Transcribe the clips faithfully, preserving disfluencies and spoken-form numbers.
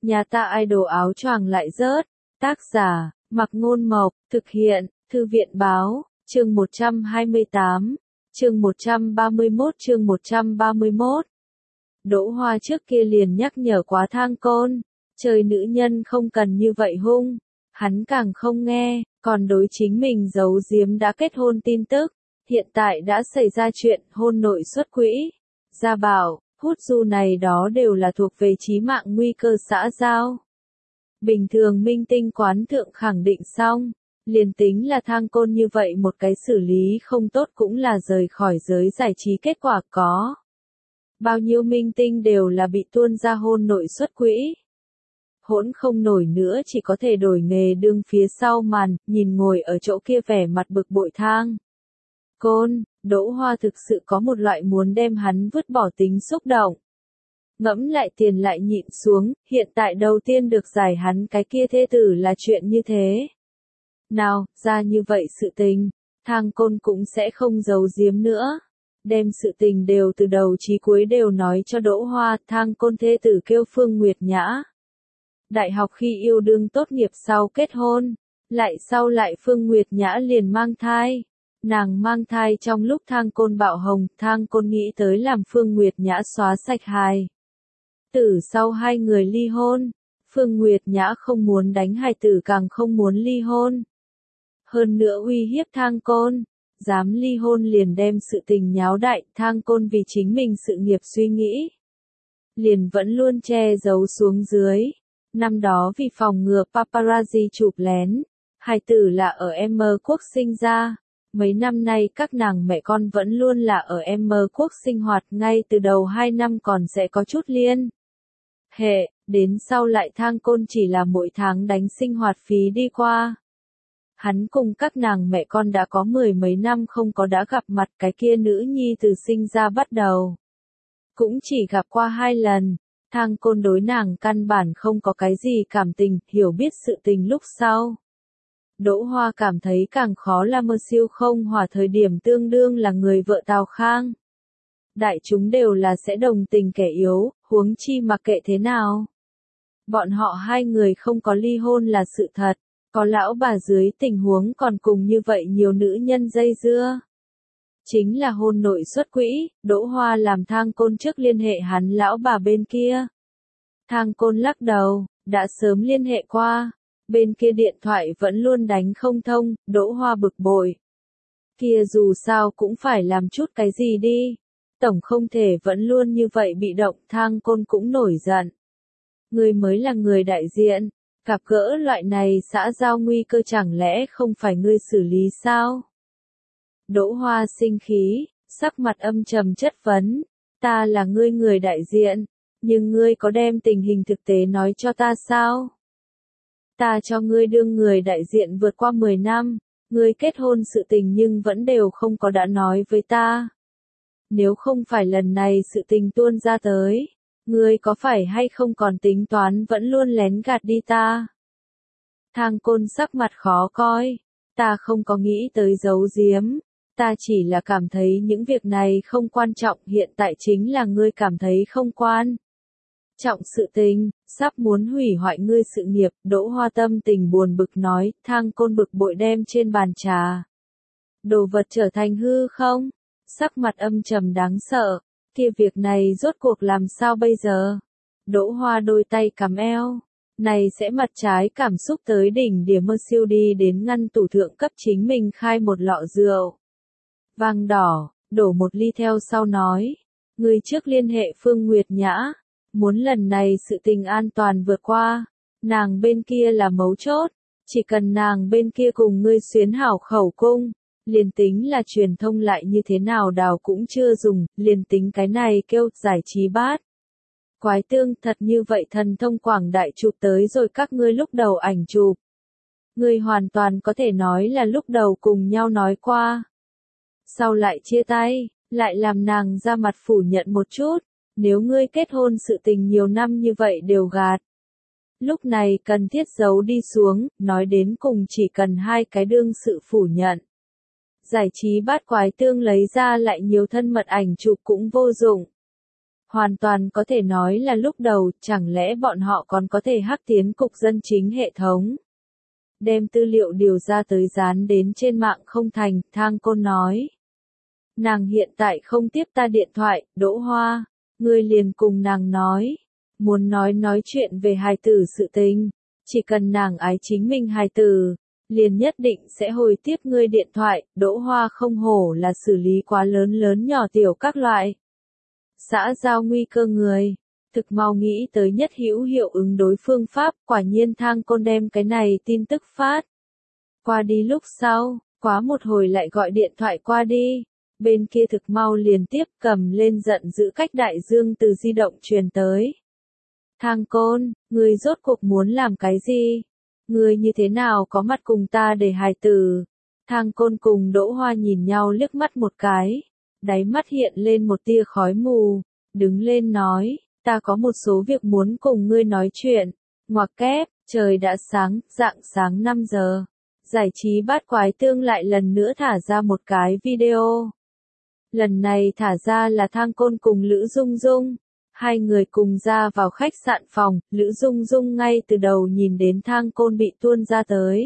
Nhà ta idol áo choàng lại rớt. Tác giả, Mặc Ngôn Mộc, thực hiện, Thư viện Báo, chương một trăm hai mươi tám, chương một trăm ba mươi mốt chương một trăm ba mươi mốt. Đỗ Hoa trước kia liền nhắc nhở quá Thang Côn, chơi nữ nhân không cần như vậy hung. Hắn càng không nghe, còn đối chính mình giấu giếm đã kết hôn tin tức. Hiện tại đã xảy ra chuyện hôn nội xuất quỹ. Gia bảo, hút du này đó đều là thuộc về chí mạng nguy cơ xã giao. Bình thường minh tinh quán thượng khẳng định xong, liền tính là Thang Côn như vậy một cái xử lý không tốt cũng là rời khỏi giới giải trí kết quả có. Bao nhiêu minh tinh đều là bị tuôn ra hôn nội xuất quỹ. Hỗn không nổi nữa chỉ có thể đổi nghề đương phía sau màn, nhìn ngồi ở chỗ kia vẻ mặt bực bội Thang Côn. Đỗ Hoa thực sự có một loại muốn đem hắn vứt bỏ tính xúc động. Ngẫm lại tiền lại nhịn xuống, hiện tại đầu tiên được giải hắn cái kia thê tử là chuyện như thế. Nào, ra như vậy sự tình, Thang Côn cũng sẽ không giấu giếm nữa. Đem sự tình đều từ đầu chí cuối đều nói cho Đỗ Hoa, Thang Côn thê tử kêu Phương Nguyệt Nhã. Đại học khi yêu đương tốt nghiệp sau kết hôn, lại sau lại Phương Nguyệt Nhã liền mang thai. Nàng mang thai trong lúc Thang Côn bạo hồng, Thang Côn nghĩ tới làm Phương Nguyệt Nhã xóa sạch hài tử sau hai người ly hôn. Phương Nguyệt Nhã không muốn đánh hài tử càng không muốn ly hôn. Hơn nữa uy hiếp Thang Côn, dám ly hôn liền đem sự tình nháo đại. Thang Côn vì chính mình sự nghiệp suy nghĩ, liền vẫn luôn che giấu xuống dưới. Năm đó vì phòng ngừa paparazzi chụp lén, hài tử là ở M quốc sinh ra. Mấy năm nay các nàng mẹ con vẫn luôn là ở M quốc sinh hoạt, ngay từ đầu hai năm còn sẽ có chút liên hệ, đến sau lại Thang Côn chỉ là mỗi tháng đánh sinh hoạt phí đi qua. Hắn cùng các nàng mẹ con đã có mười mấy năm không có đã gặp mặt cái kia nữ nhi từ sinh ra bắt đầu. Cũng chỉ gặp qua hai lần, Thang Côn đối nàng căn bản không có cái gì cảm tình, hiểu biết sự tình lúc sau. Đỗ Hoa cảm thấy càng khó là mơ siêu không hòa thời điểm tương đương là người vợ Tào Khang. Đại chúng đều là sẽ đồng tình kẻ yếu, huống chi mặc kệ thế nào. Bọn họ hai người không có ly hôn là sự thật, có lão bà dưới tình huống còn cùng như vậy nhiều nữ nhân dây dưa. Chính là hôn nội xuất quỹ, Đỗ Hoa làm Thang Côn trước liên hệ hắn lão bà bên kia. Thang Côn lắc đầu, đã sớm liên hệ qua. Bên kia điện thoại vẫn luôn đánh không thông, Đỗ Hoa bực bội. Kia dù sao cũng phải làm chút cái gì đi. Tổng không thể vẫn luôn như vậy bị động. Thang Côn cũng nổi giận. Ngươi mới là người đại diện, gặp gỡ loại này xã giao nguy cơ chẳng lẽ không phải ngươi xử lý sao? Đỗ Hoa sinh khí, sắc mặt âm trầm chất vấn. Ta là ngươi người đại diện, nhưng ngươi có đem tình hình thực tế nói cho ta sao? Ta cho ngươi đương người đại diện vượt qua mười năm, ngươi kết hôn sự tình nhưng vẫn đều không có đã nói với ta. Nếu không phải lần này sự tình tuôn ra tới, ngươi có phải hay không còn tính toán vẫn luôn lén gạt đi ta? Thang Côn sắc mặt khó coi, ta không có nghĩ tới giấu giếm, ta chỉ là cảm thấy những việc này không quan trọng, hiện tại chính là ngươi cảm thấy không quan trọng sự tình, sắp muốn hủy hoại ngươi sự nghiệp. Đỗ Hoa tâm tình buồn bực nói. Thang Côn bực bội đem trên bàn trà đồ vật trở thành hư không, sắc mặt âm trầm đáng sợ. Kia việc này rốt cuộc làm sao bây giờ? Đỗ Hoa đôi tay cắm eo, này sẽ mặt trái cảm xúc tới đỉnh điểm, mơ siêu đi đến ngăn tủ thượng cấp chính mình khai một lọ rượu vang đỏ, đổ một ly theo sau nói, ngươi trước liên hệ Phương Nguyệt Nhã, muốn lần này sự tình an toàn vượt qua, nàng bên kia là mấu chốt, chỉ cần nàng bên kia cùng ngươi xuyến hảo khẩu cung, liền tính là truyền thông lại như thế nào đào cũng chưa dùng, liền tính cái này kêu giải trí bát. Quái tương thật như vậy thần thông quảng đại chụp tới rồi các ngươi lúc đầu ảnh chụp. Ngươi hoàn toàn có thể nói là lúc đầu cùng nhau nói qua. Sau lại chia tay, lại làm nàng ra mặt phủ nhận một chút. Nếu ngươi kết hôn sự tình nhiều năm như vậy đều gạt. Lúc này cần thiết giấu đi xuống, nói đến cùng chỉ cần hai cái đương sự phủ nhận. Giải trí bát quái tương lấy ra lại nhiều thân mật ảnh chụp cũng vô dụng. Hoàn toàn có thể nói là lúc đầu, chẳng lẽ bọn họ còn có thể hack tiến cục dân chính hệ thống. Đem tư liệu điều ra tới dán đến trên mạng không thành, Thang Côn nói. Nàng hiện tại không tiếp ta điện thoại, Đỗ Hoa, ngươi liền cùng nàng nói. Muốn nói nói chuyện về hài tử sự tình, chỉ cần nàng ái chính mình hài tử, liền nhất định sẽ hồi tiếp ngươi điện thoại, Đỗ Hoa không hổ là xử lý quá lớn lớn nhỏ tiểu các loại. Xã giao nguy cơ người, thực mau nghĩ tới nhất hữu hiệu ứng đối phương pháp, quả nhiên Thang Côn đem cái này tin tức phát. Qua đi lúc sau, quá một hồi lại gọi điện thoại qua đi, bên kia thực mau liền tiếp cầm lên giận dữ cách đại dương từ di động truyền tới. Thang Côn, ngươi rốt cuộc muốn làm cái gì? Ngươi như thế nào có mặt cùng ta để hài tử? Thang Côn cùng Đỗ Hoa nhìn nhau liếc mắt một cái, đáy mắt hiện lên một tia khói mù, đứng lên nói, ta có một số việc muốn cùng ngươi nói chuyện. Ngoặc kép, trời đã sáng, rạng sáng năm giờ. Giải trí bát quái tương lại lần nữa thả ra một cái video. Lần này thả ra là Thang Côn cùng Lữ Dung Dung. Hai người cùng ra vào khách sạn phòng, Lữ Dung Dung ngay từ đầu nhìn đến Thang Côn bị tuôn ra tới.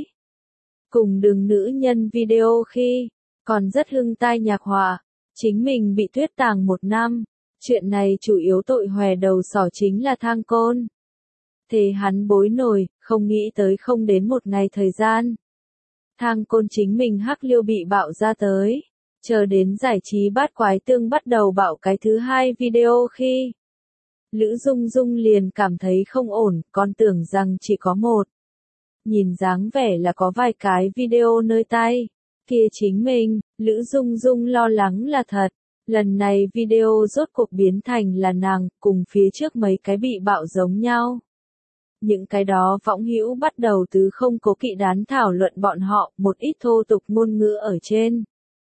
Cùng đường nữ nhân video khi, còn rất hưng tai nhạc họa, chính mình bị tuyết tàng một năm. Chuyện này chủ yếu tội hòe đầu sỏ chính là Thang Côn. Thế hắn bối nổi, không nghĩ tới không đến một ngày thời gian. Thang Côn chính mình hắc liêu bị bạo ra tới. Chờ đến giải trí bát quái tương bắt đầu bạo cái thứ hai video khi. Lữ Dung Dung liền cảm thấy không ổn, còn tưởng rằng chỉ có một. Nhìn dáng vẻ là có vài cái video nơi tay. Kia chính mình, Lữ Dung Dung lo lắng là thật. Lần này video rốt cuộc biến thành là nàng, cùng phía trước mấy cái bị bạo giống nhau. Những cái đó võng hữu bắt đầu từ không cố kỵ đán thảo luận bọn họ, một ít thô tục ngôn ngữ ở trên.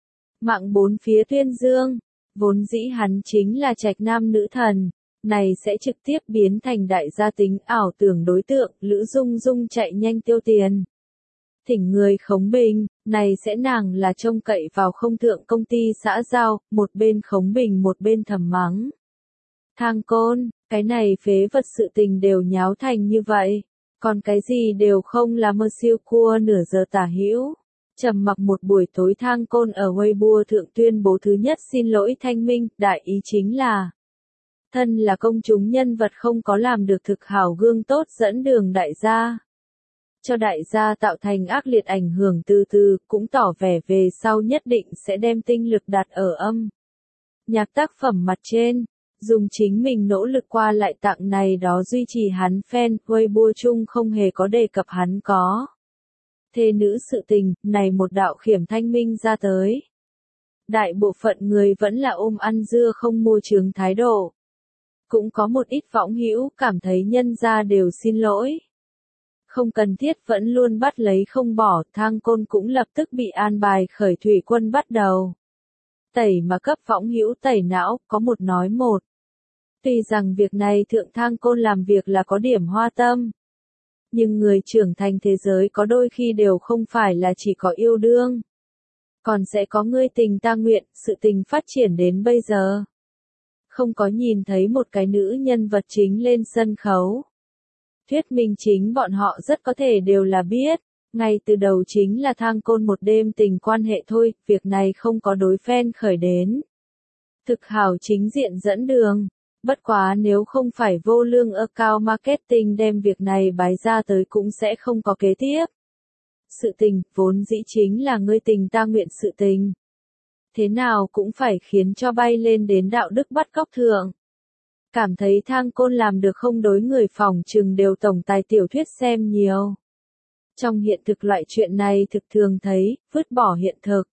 Mạng bốn phía tuyên dương, vốn dĩ hắn chính là trạch nam nữ thần, này sẽ trực tiếp biến thành đại gia tính ảo tưởng đối tượng, Lữ Dung Dung chạy nhanh tiêu tiền. Thỉnh người khống bình, này sẽ nàng là trông cậy vào không thượng công ty xã giao, một bên khống bình một bên thầm mắng. Thang Côn, cái này phế vật sự tình đều nháo thành như vậy, còn cái gì đều không là mơ siêu cua nửa giờ tả hữu. Trầm mặc một buổi tối Thang Côn ở Weibo thượng tuyên bố thứ nhất xin lỗi thanh minh, đại ý chính là thân là công chúng nhân vật không có làm được thực hảo gương tốt dẫn đường đại gia. Cho đại gia tạo thành ác liệt ảnh hưởng từ từ, cũng tỏ vẻ về sau nhất định sẽ đem tinh lực đặt ở âm. Nhạc tác phẩm mặt trên, dùng chính mình nỗ lực qua lại tặng này đó duy trì hắn fan, Weibo chung không hề có đề cập hắn có. Thê nữ sự tình, này một đạo khiểm thanh minh ra tới. Đại bộ phận người vẫn là ôm ăn dưa không môi trường thái độ. Cũng có một ít võng hữu cảm thấy nhân gia đều xin lỗi. Không cần thiết vẫn luôn bắt lấy không bỏ, Thang Côn cũng lập tức bị an bài khởi thủy quân bắt đầu. Tẩy mà cấp võng hữu tẩy não, có một nói một. Tuy rằng việc này thượng Thang Côn làm việc là có điểm hoa tâm. Nhưng người trưởng thành thế giới có đôi khi đều không phải là chỉ có yêu đương. Còn sẽ có ngươi tình ta nguyện, sự tình phát triển đến bây giờ. Không có nhìn thấy một cái nữ nhân vật chính lên sân khấu. Thuyết minh chính bọn họ rất có thể đều là biết, ngay từ đầu chính là Thang Côn một đêm tình quan hệ thôi, việc này không có đối fan khởi đến. Thực hảo chính diện dẫn đường, bất quá nếu không phải vô lương account marketing đem việc này bái ra tới cũng sẽ không có kế tiếp. Sự tình, vốn dĩ chính là ngươi tình ta nguyện sự tình. Thế nào cũng phải khiến cho bay lên đến đạo đức bắt cóc thượng. Cảm thấy Thang Côn làm được không đối người phòng trừng đều tổng tài tiểu thuyết xem nhiều. Trong hiện thực loại chuyện này thực thường thấy, vứt bỏ hiện thực.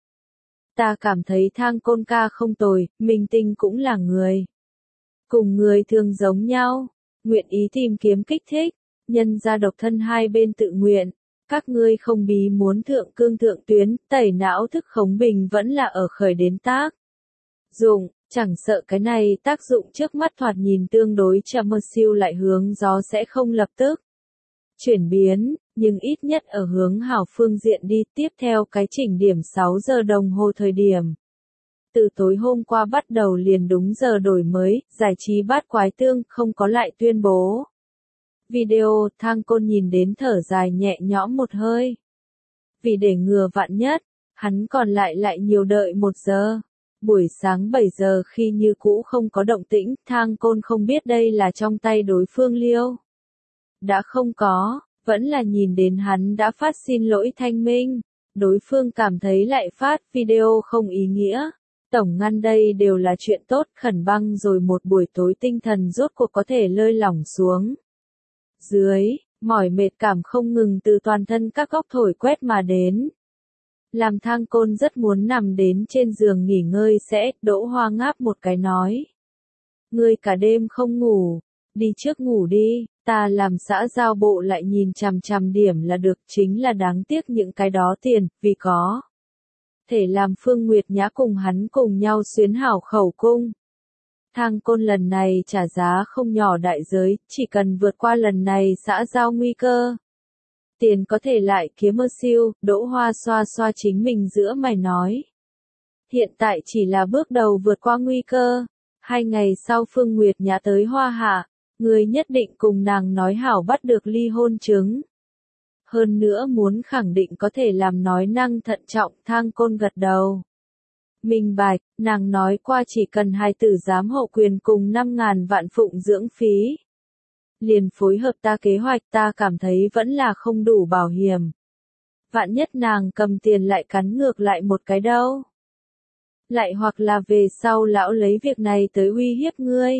Ta cảm thấy Thang Côn ca không tồi, minh tinh cũng là người. Cùng người thường giống nhau, nguyện ý tìm kiếm kích thích, nhân ra độc thân hai bên tự nguyện. Các ngươi không bí muốn thượng cương thượng tuyến, tẩy não thức khống bình vẫn là ở khởi đến tác dụng, chẳng sợ cái này tác dụng trước mắt thoạt nhìn tương đối chậm mơ siêu lại hướng gió sẽ không lập tức chuyển biến, nhưng ít nhất ở hướng hảo phương diện đi tiếp theo cái chỉnh điểm sáu giờ đồng hồ thời điểm. Từ tối hôm qua bắt đầu liền đúng giờ đổi mới, giải trí bát quái tương không có lại tuyên bố. Video, Thang Côn nhìn đến thở dài nhẹ nhõm một hơi. Vì để ngừa vạn nhất, hắn còn lại lại nhiều đợi một giờ. Buổi sáng bảy giờ khi như cũ không có động tĩnh, Thang Côn không biết đây là trong tay đối phương liêu. Đã không có, vẫn là nhìn đến hắn đã phát xin lỗi thanh minh. Đối phương cảm thấy lại phát video không ý nghĩa. Tổng ngăn đây đều là chuyện tốt, khẩn băng rồi một buổi tối tinh thần rốt cuộc có thể lơi lỏng xuống. Dưới, mỏi mệt cảm không ngừng từ toàn thân các góc thổi quét mà đến. Làm Thang Côn rất muốn nằm đến trên giường nghỉ ngơi sẽ, Đỗ Hoa ngáp một cái nói. Ngươi cả đêm không ngủ, đi trước ngủ đi, ta làm xã giao bộ lại nhìn chằm chằm điểm là được, chính là đáng tiếc những cái đó tiền, vì có. Thể làm Phương Nguyệt Nhã cùng hắn cùng nhau xuyến hảo khẩu cung. Thang Côn lần này trả giá không nhỏ đại giới, chỉ cần vượt qua lần này xã giao nguy cơ. Tiền có thể lại kiếm mơ siêu, Đỗ Hoa xoa xoa chính mình giữa mày nói. Hiện tại chỉ là bước đầu vượt qua nguy cơ. Hai ngày sau Phương Nguyệt Nhã tới Hoa Hạ, người nhất định cùng nàng nói hảo bắt được ly hôn chứng. Hơn nữa muốn khẳng định có thể làm nói năng thận trọng, Thang Côn gật đầu. Minh bạch, nàng nói qua chỉ cần hài tử giám hộ quyền cùng năm ngàn vạn phụng dưỡng phí. Liền phối hợp ta kế hoạch ta cảm thấy vẫn là không đủ bảo hiểm. Vạn nhất nàng cầm tiền lại cắn ngược lại một cái đâu. Lại hoặc là về sau lão lấy việc này tới uy hiếp ngươi.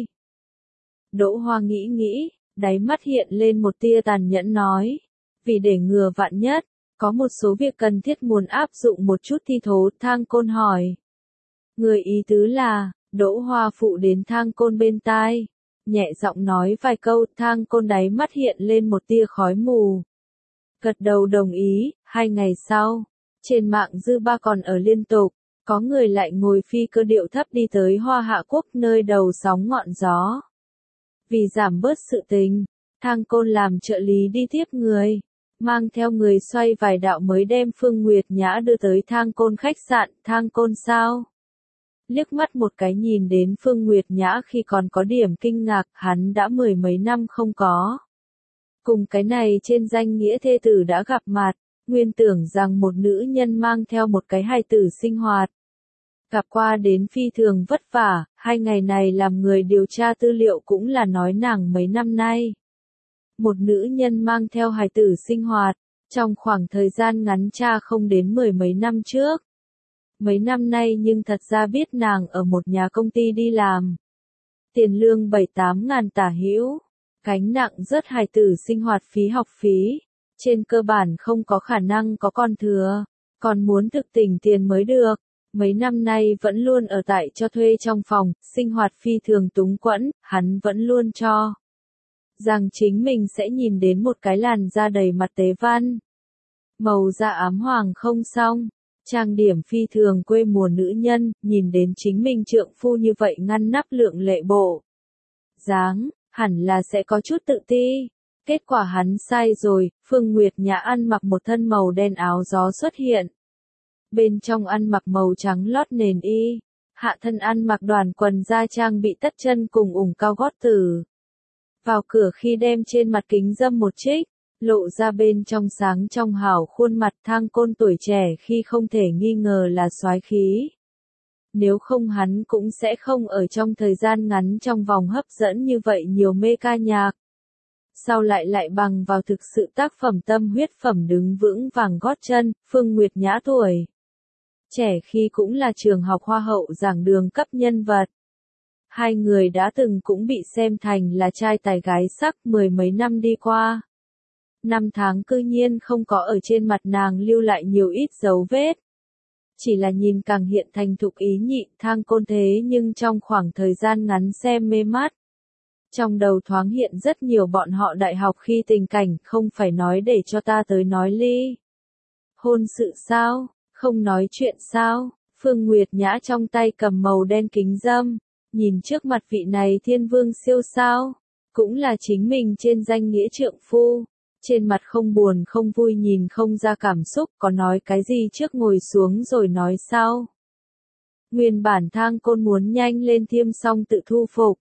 Đỗ Hoa nghĩ nghĩ, đáy mắt hiện lên một tia tàn nhẫn nói. Vì để ngừa vạn nhất, có một số việc cần thiết muốn áp dụng một chút thi thố, Thang Côn hỏi. Người ý tứ là, Đỗ Hoa phụ đến Thang Côn bên tai. Nhẹ giọng nói vài câu, Thang Côn đáy mắt hiện lên một tia khói mù. Gật đầu đồng ý, hai ngày sau, trên mạng dư ba còn ở liên tục, có người lại ngồi phi cơ điệu thấp đi tới Hoa Hạ Quốc nơi đầu sóng ngọn gió. Vì giảm bớt sự tình, Thang Côn làm trợ lý đi tiếp người, mang theo người xoay vài đạo mới đem Phương Nguyệt Nhã đưa tới Thang Côn khách sạn, Thang Côn sao? Liếc mắt một cái nhìn đến Phương Nguyệt Nhã khi còn có điểm kinh ngạc, hắn đã mười mấy năm không có. Cùng cái này trên danh nghĩa thê tử đã gặp mặt, nguyên tưởng rằng một nữ nhân mang theo một cái hài tử sinh hoạt. Gặp qua đến phi thường vất vả, hai ngày này làm người điều tra tư liệu cũng là nói nàng mấy năm nay. Một nữ nhân mang theo hài tử sinh hoạt, trong khoảng thời gian ngắn cha không đến mười mấy năm trước. Mấy năm nay nhưng thật ra biết nàng ở một nhà công ty đi làm. Tiền lương bảy tám ngàn tả hữu, gánh nặng rất hài tử sinh hoạt phí học phí, trên cơ bản không có khả năng có con thừa, còn muốn thực tình tiền mới được. Mấy năm nay vẫn luôn ở tại cho thuê trong phòng, sinh hoạt phi thường túng quẫn, hắn vẫn luôn cho rằng chính mình sẽ nhìn đến một cái làn da đầy mặt tế văn. Màu da ám hoàng không xong, trang điểm phi thường quê mùa nữ nhân, nhìn đến chính mình trượng phu như vậy ngăn nắp lượng lệ bộ. Dáng, hẳn là sẽ có chút tự ti. Kết quả hắn sai rồi, Phương Nguyệt Nhã ăn mặc một thân màu đen áo gió xuất hiện. Bên trong ăn mặc màu trắng lót nền y, hạ thân ăn mặc đoàn quần da trang bị tất chân cùng ủng cao gót tử. Vào cửa khi đem trên mặt kính dâm một trích, lộ ra bên trong sáng trong hảo khuôn mặt. Thang Côn tuổi trẻ khi không thể nghi ngờ là soái khí. Nếu không hắn cũng sẽ không ở trong thời gian ngắn trong vòng hấp dẫn như vậy nhiều mê ca nhạc. Sau lại lại bằng vào thực sự tác phẩm tâm huyết phẩm đứng vững vàng gót chân, Phương Nguyệt Nhã tuổi trẻ khi cũng là trường học hoa hậu giảng đường cấp nhân vật. Hai người đã từng cũng bị xem thành là trai tài gái sắc, mười mấy năm đi qua. Năm tháng cư nhiên không có ở trên mặt nàng lưu lại nhiều ít dấu vết. Chỉ là nhìn càng hiện thành thục ý nhị. Thang Côn thế nhưng trong khoảng thời gian ngắn xem mê mắt. Trong đầu thoáng hiện rất nhiều bọn họ đại học khi tình cảnh, không phải nói để cho ta tới nói ly hôn sự sao, không nói chuyện sao. Phương Nguyệt Nhã trong tay cầm màu đen kính dâm, nhìn trước mặt vị này thiên vương siêu sao, cũng là chính mình trên danh nghĩa trượng phu. Trên mặt không buồn không vui, nhìn không ra cảm xúc, có nói cái gì trước ngồi xuống rồi nói sau. Nguyên bản Thang Côn muốn nhanh lên thiêm xong tự thu phục.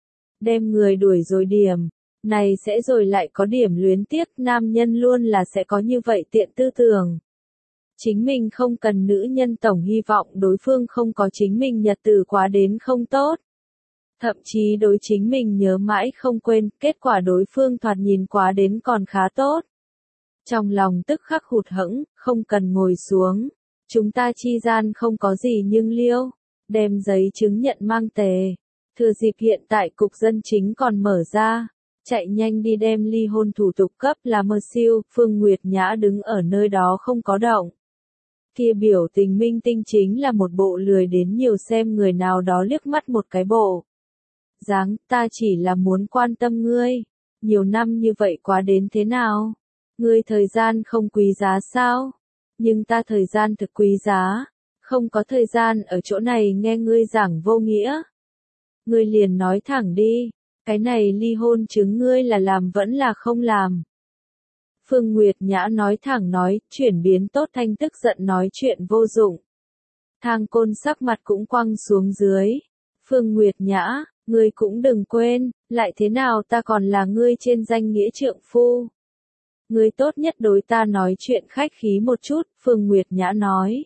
Đem người đuổi rồi điểm. Này sẽ rồi lại có điểm luyến tiếc, nam nhân luôn là sẽ có như vậy tiện tư tưởng. Chính mình không cần nữ nhân tổng hy vọng đối phương không có chính mình nhật tử quá đến không tốt. Thậm chí đối chính mình nhớ mãi không quên, kết quả đối phương thoạt nhìn quá đến còn khá tốt. Trong lòng tức khắc hụt hẫng, không cần ngồi xuống. Chúng ta chi gian không có gì nhưng liêu. Đem giấy chứng nhận mang tề. Thừa dịp hiện tại cục dân chính còn mở ra. Chạy nhanh đi đem ly hôn thủ tục cấp là mơ siêu. Phương Nguyệt Nhã đứng ở nơi đó không có động. Kia biểu tình minh tinh chính là một bộ lười đến nhiều xem người nào đó liếc mắt một cái bộ. Dáng, ta chỉ là muốn quan tâm ngươi. Nhiều năm như vậy quá đến thế nào? Ngươi thời gian không quý giá sao? Nhưng ta thời gian thực quý giá. Không có thời gian ở chỗ này nghe ngươi giảng vô nghĩa. Ngươi liền nói thẳng đi. Cái này ly hôn chứng ngươi là làm vẫn là không làm. Phương Nguyệt Nhã nói thẳng nói, chuyển biến tốt thanh tức giận nói chuyện vô dụng. Thang Côn sắc mặt cũng quăng xuống dưới. Phương Nguyệt Nhã, ngươi cũng đừng quên, lại thế nào ta còn là ngươi trên danh nghĩa trượng phu. Ngươi tốt nhất đối ta nói chuyện khách khí một chút, Phương Nguyệt Nhã nói.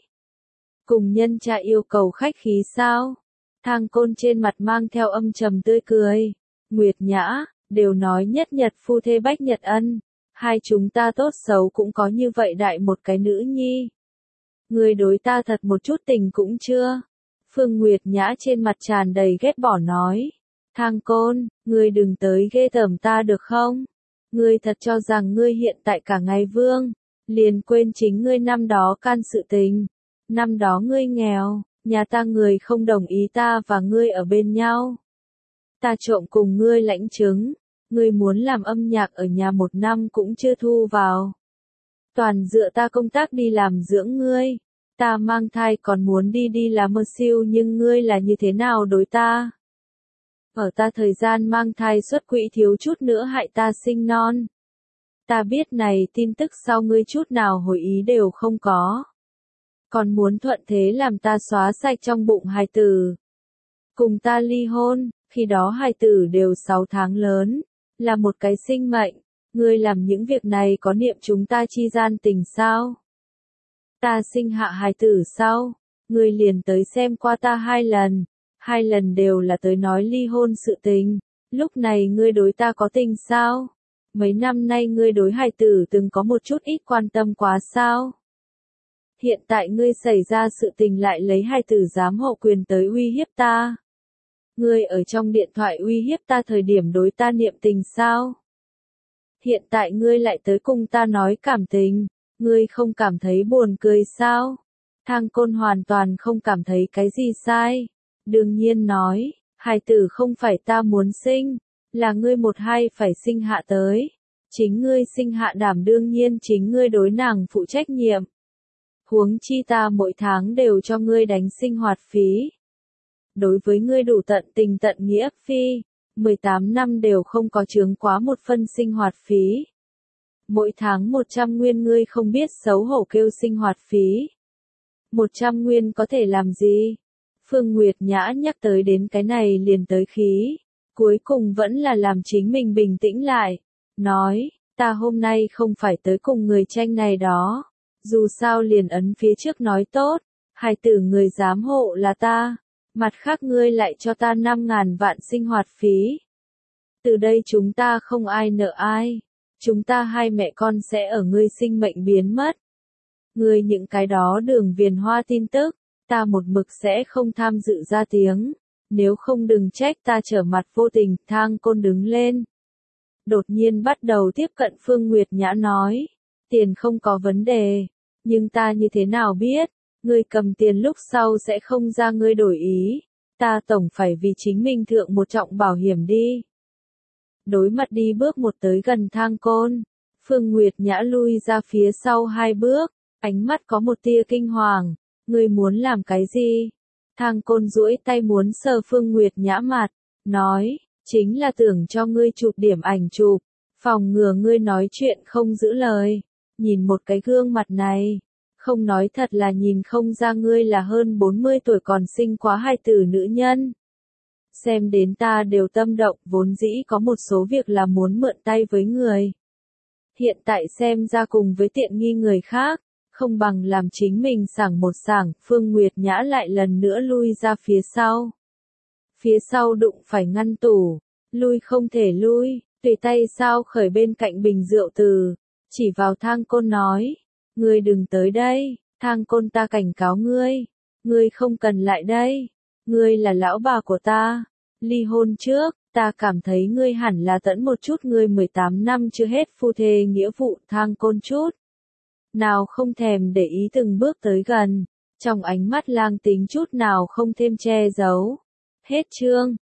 Cùng nhân cha yêu cầu khách khí sao? Thang Côn trên mặt mang theo âm trầm tươi cười. Nguyệt Nhã, đều nói nhất nhật phu thê bách nhật ân. Hai chúng ta tốt xấu cũng có như vậy đại một cái nữ nhi. Ngươi đối ta thật một chút tình cũng chưa. Phương Nguyệt Nhã trên mặt tràn đầy ghét bỏ nói. Thang Côn, ngươi đừng tới ghê tởm ta được không? Ngươi thật cho rằng ngươi hiện tại cả ngày vương, liền quên chính ngươi năm đó can sự tình. Năm đó ngươi nghèo, nhà ta người không đồng ý ta và ngươi ở bên nhau. Ta trộm cùng ngươi lãnh chứng, ngươi muốn làm âm nhạc ở nhà một năm cũng chưa thu vào. Toàn dựa ta công tác đi làm dưỡng ngươi. Ta mang thai còn muốn đi đi làm mơ siêu nhưng ngươi là như thế nào đối ta? Ở ta thời gian mang thai xuất quỹ thiếu chút nữa hại ta sinh non. Ta biết này tin tức sau ngươi chút nào hồi ý đều không có. Còn muốn thuận thế làm ta xóa sạch trong bụng hài tử. Cùng ta ly hôn, khi đó hài tử đều sáu tháng lớn, là một cái sinh mệnh. Ngươi làm những việc này có niệm chúng ta chi gian tình sao? Ta sinh hạ hài tử sau, ngươi liền tới xem qua ta hai lần, hai lần đều là tới nói ly hôn sự tình, lúc này ngươi đối ta có tình sao? Mấy năm nay ngươi đối hài tử từng có một chút ít quan tâm quá sao? Hiện tại ngươi xảy ra sự tình lại lấy hài tử giám hộ quyền tới uy hiếp ta. Ngươi ở trong điện thoại uy hiếp ta thời điểm đối ta niệm tình sao? Hiện tại ngươi lại tới cùng ta nói cảm tình. Ngươi không cảm thấy buồn cười sao? Thang Côn hoàn toàn không cảm thấy cái gì sai. Đương nhiên nói, hài tử không phải ta muốn sinh, là ngươi một hai phải sinh hạ tới. Chính ngươi sinh hạ đảm đương nhiên chính ngươi đối nàng phụ trách nhiệm. Huống chi ta mỗi tháng đều cho ngươi đánh sinh hoạt phí. Đối với ngươi đủ tận tình tận nghĩa phi, mười tám năm đều không có chướng quá một phân sinh hoạt phí. Mỗi tháng một trăm nguyên ngươi không biết xấu hổ kêu sinh hoạt phí. một trăm nguyên có thể làm gì? Phương Nguyệt Nhã nhắc tới đến cái này liền tới khí. Cuối cùng vẫn là làm chính mình bình tĩnh lại. Nói, ta hôm nay không phải tới cùng người tranh này đó. Dù sao liền ấn phía trước nói tốt. Hài tử người giám hộ là ta. Mặt khác ngươi lại cho ta năm ngàn vạn sinh hoạt phí. Từ đây chúng ta không ai nợ ai. Chúng ta hai mẹ con sẽ ở ngươi sinh mệnh biến mất. Ngươi những cái đó đường viền hoa tin tức, ta một mực sẽ không tham dự ra tiếng. Nếu không đừng trách ta trở mặt vô tình. Thang Côn đứng lên. Đột nhiên bắt đầu tiếp cận Phương Nguyệt Nhã nói. Tiền không có vấn đề. Nhưng ta như thế nào biết? Ngươi cầm tiền lúc sau sẽ không ra ngươi đổi ý. Ta tổng phải vì chính mình thượng một trọng bảo hiểm đi. Đối mặt đi bước một tới gần Thang Côn. Phương Nguyệt Nhã lui ra phía sau hai bước. Ánh mắt có một tia kinh hoàng. Ngươi muốn làm cái gì? Thang Côn duỗi tay muốn sờ Phương Nguyệt Nhã mặt. Nói, chính là tưởng cho ngươi chụp điểm ảnh chụp. Phòng ngừa ngươi nói chuyện không giữ lời. Nhìn một cái gương mặt này. Không nói thật là nhìn không ra ngươi là hơn bốn mươi tuổi còn sinh quá hai tử nữ nhân. Xem đến ta đều tâm động, vốn dĩ có một số việc là muốn mượn tay với người. Hiện tại xem ra cùng với tiện nghi người khác, không bằng làm chính mình sảng một sảng, Phương Nguyệt Nhã lại lần nữa lui ra phía sau. Phía sau đụng phải ngăn tủ, lui không thể lui, tùy tay sao khởi bên cạnh bình rượu từ, chỉ vào Thang Côn nói, ngươi đừng tới đây, Thang Côn ta cảnh cáo ngươi, ngươi không cần lại đây, ngươi là lão bà của ta, ly hôn trước, ta cảm thấy ngươi hẳn là tẫn một chút, ngươi mười tám năm chưa hết phu thê nghĩa vụ, Thang Côn chút nào không thèm để ý từng bước tới gần, trong ánh mắt lang tính chút nào không thêm che giấu. Hết chương.